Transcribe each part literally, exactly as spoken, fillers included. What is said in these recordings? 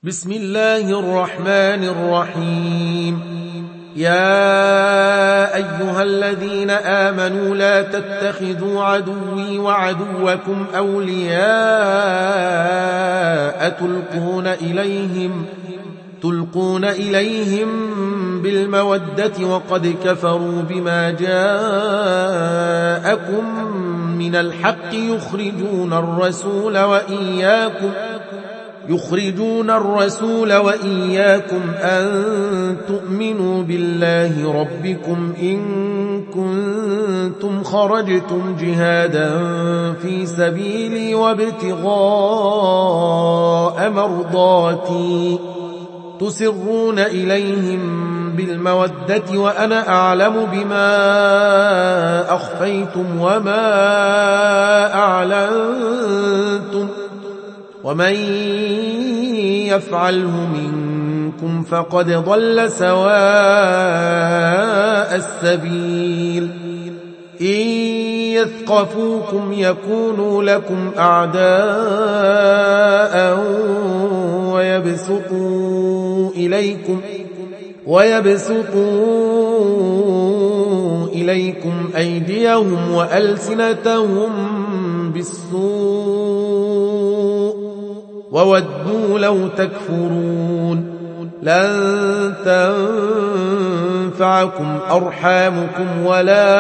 بسم الله الرحمن الرحيم. يا أيها الذين آمنوا لا تتخذوا عدوي وعدوكم أولياء تلقون إليهم تلقون إليهم بالمودة وقد كفروا بما جاءكم من الحق يخرجون الرسول وإياكم يخرجون الرسول وإياكم أن تؤمنوا بالله ربكم إن كنتم خرجتم جهادا في سبيلي وابتغاء مرضاتي تسرون إليهم بالمودة وأنا أعلم بما أخفيتم وما أعلنتم ومن يفعله منكم فقد ضل سواء السبيل. إن يثقفوكم يكونوا لكم أعداء ويبسطوا إليكم ويبسطوا إليكم أيديهم وألسنتهم بالسوء وودوا لو تكفرون. لن تنفعكم أرحامكم ولا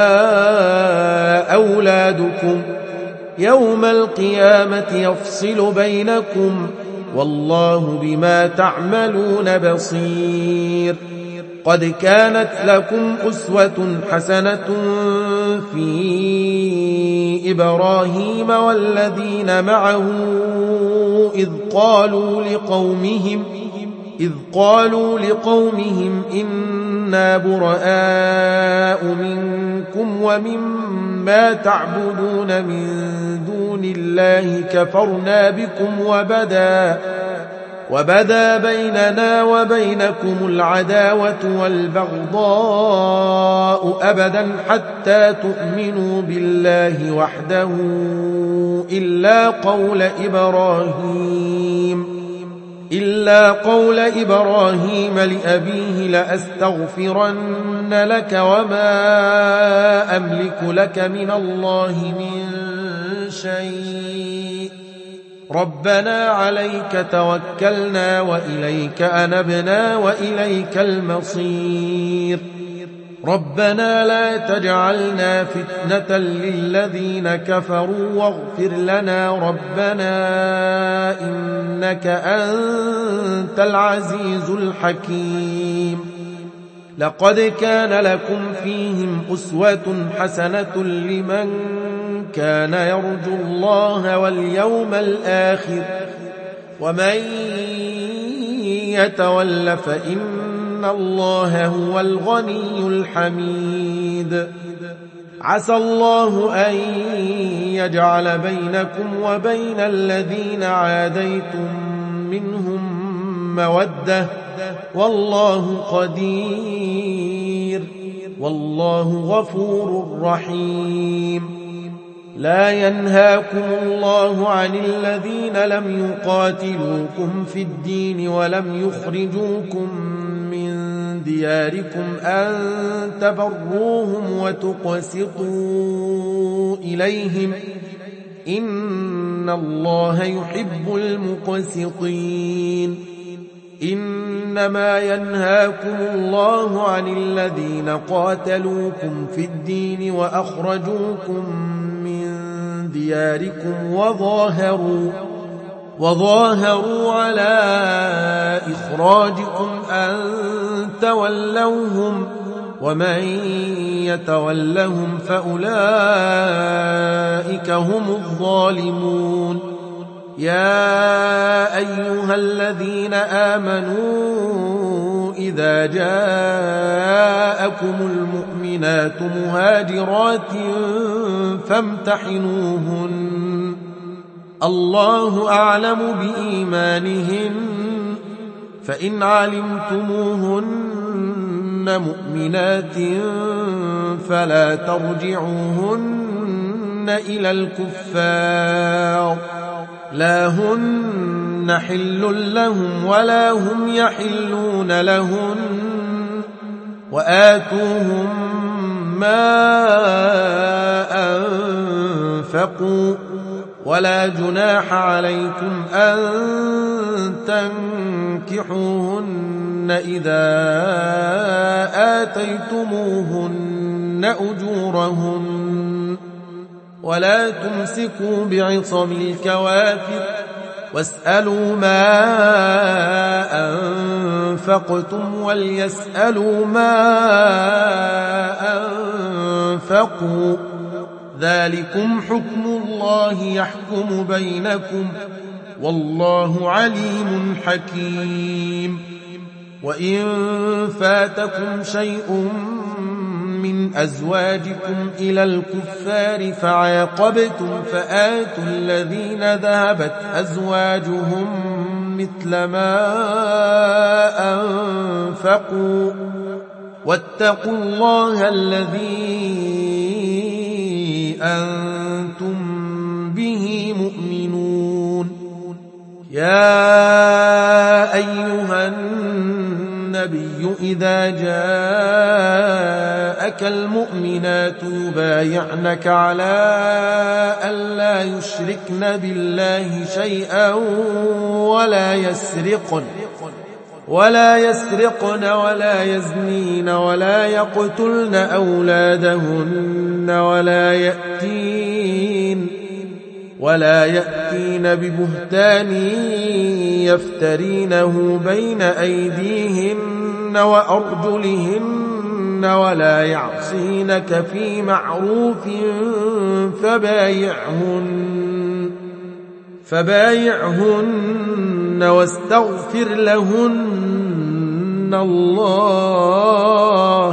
أولادكم يوم القيامة يفصل بينكم والله بما تعملون بصير. قد كانت لكم أسوة حسنة في إبراهيم والذين معه إذ قالوا لقومهم إذ قالوا لقومهم إنا براء منكم ومما تعبدون من دون الله كفرنا بكم وبدا وبدا بيننا وبينكم العداوة والبغضاء أبدا حتى تؤمنوا بالله وحده إلا قول إبراهيم إلا قول إبراهيم لأبيه لأستغفرن لك وما أملك لك من الله من شيء ربنا عليك توكلنا وإليك أنبنا وإليك المصير. ربنا لا تجعلنا فتنة للذين كفروا واغفر لنا ربنا إنك أنت العزيز الحكيم. لقد كان لكم فيهم أسوة حسنة لمن كان يرجو الله واليوم الآخر ومن يتول فإن الله هو الغني الحميد. عسى الله أن يجعل بينكم وبين الذين عاديتم منهم مودة والله قدير والله غفور رحيم. لا ينهاكم الله عن الذين لم يقاتلوكم في الدين ولم يخرجوكم من دياركم أن تبروهم وتقسطوا إليهم إن الله يحب المقسطين. إنما ينهاكم الله عن الذين قاتلوكم في الدين وأخرجوكم من دياركم وظاهروا وظاهروا على إخراجكم أن تولوهم ومن يتولهم فأولئك هم الظالمون. يا أيها الذين آمنوا إذا جاءكم المؤمنات مهاجرات فامتحنوهن الله أعلم بإيمانهن فإن علمتموهن مؤمنات فلا ترجعوهن إلى الكفار لا هن حل لهم ولا هم يحلون لهن وآتوهم ما أنفقوا ولا جناح عليكم أن تنكحوهن إذا آتيتموهن أجورهن ولا تمسكوا بعصم الكوافر واسألوا ما أنفقتم وليسألوا ما أنفقوا ذلكم حكم الله يحكم بينكم والله عليم حكيم. وإن فاتكم شيء من أزواجكم إلى الكفار فعاقبتم فآتوا الذين ذهبت أزواجهم مثل ما أنفقوا واتقوا الله الذي أنتم به مؤمنون. يا أيها النبي إذا جاءك المؤمنات يبايعنك على ألا يشركن بالله شيئا ولا يسرقن ولا يسرقن ولا يزنين ولا يقتلن أولادهن ولا يأتين ولا يأتين ببهتان يفترينه بين أيديهن وأرجلهن ولا يعصينك في معروف فبايعهن فبايعهن واستغفر لهن الله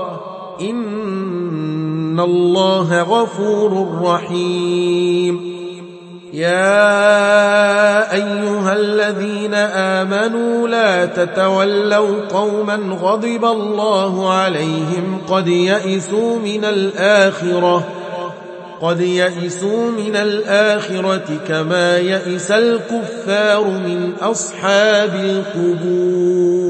إن الله غفور رحيم. يا أيها الذين آمنوا لا تتولوا قوما غضب الله عليهم قد يئسوا من الآخرة قد يئسوا من الآخرة كما يئس الكفار من أصحاب القبور.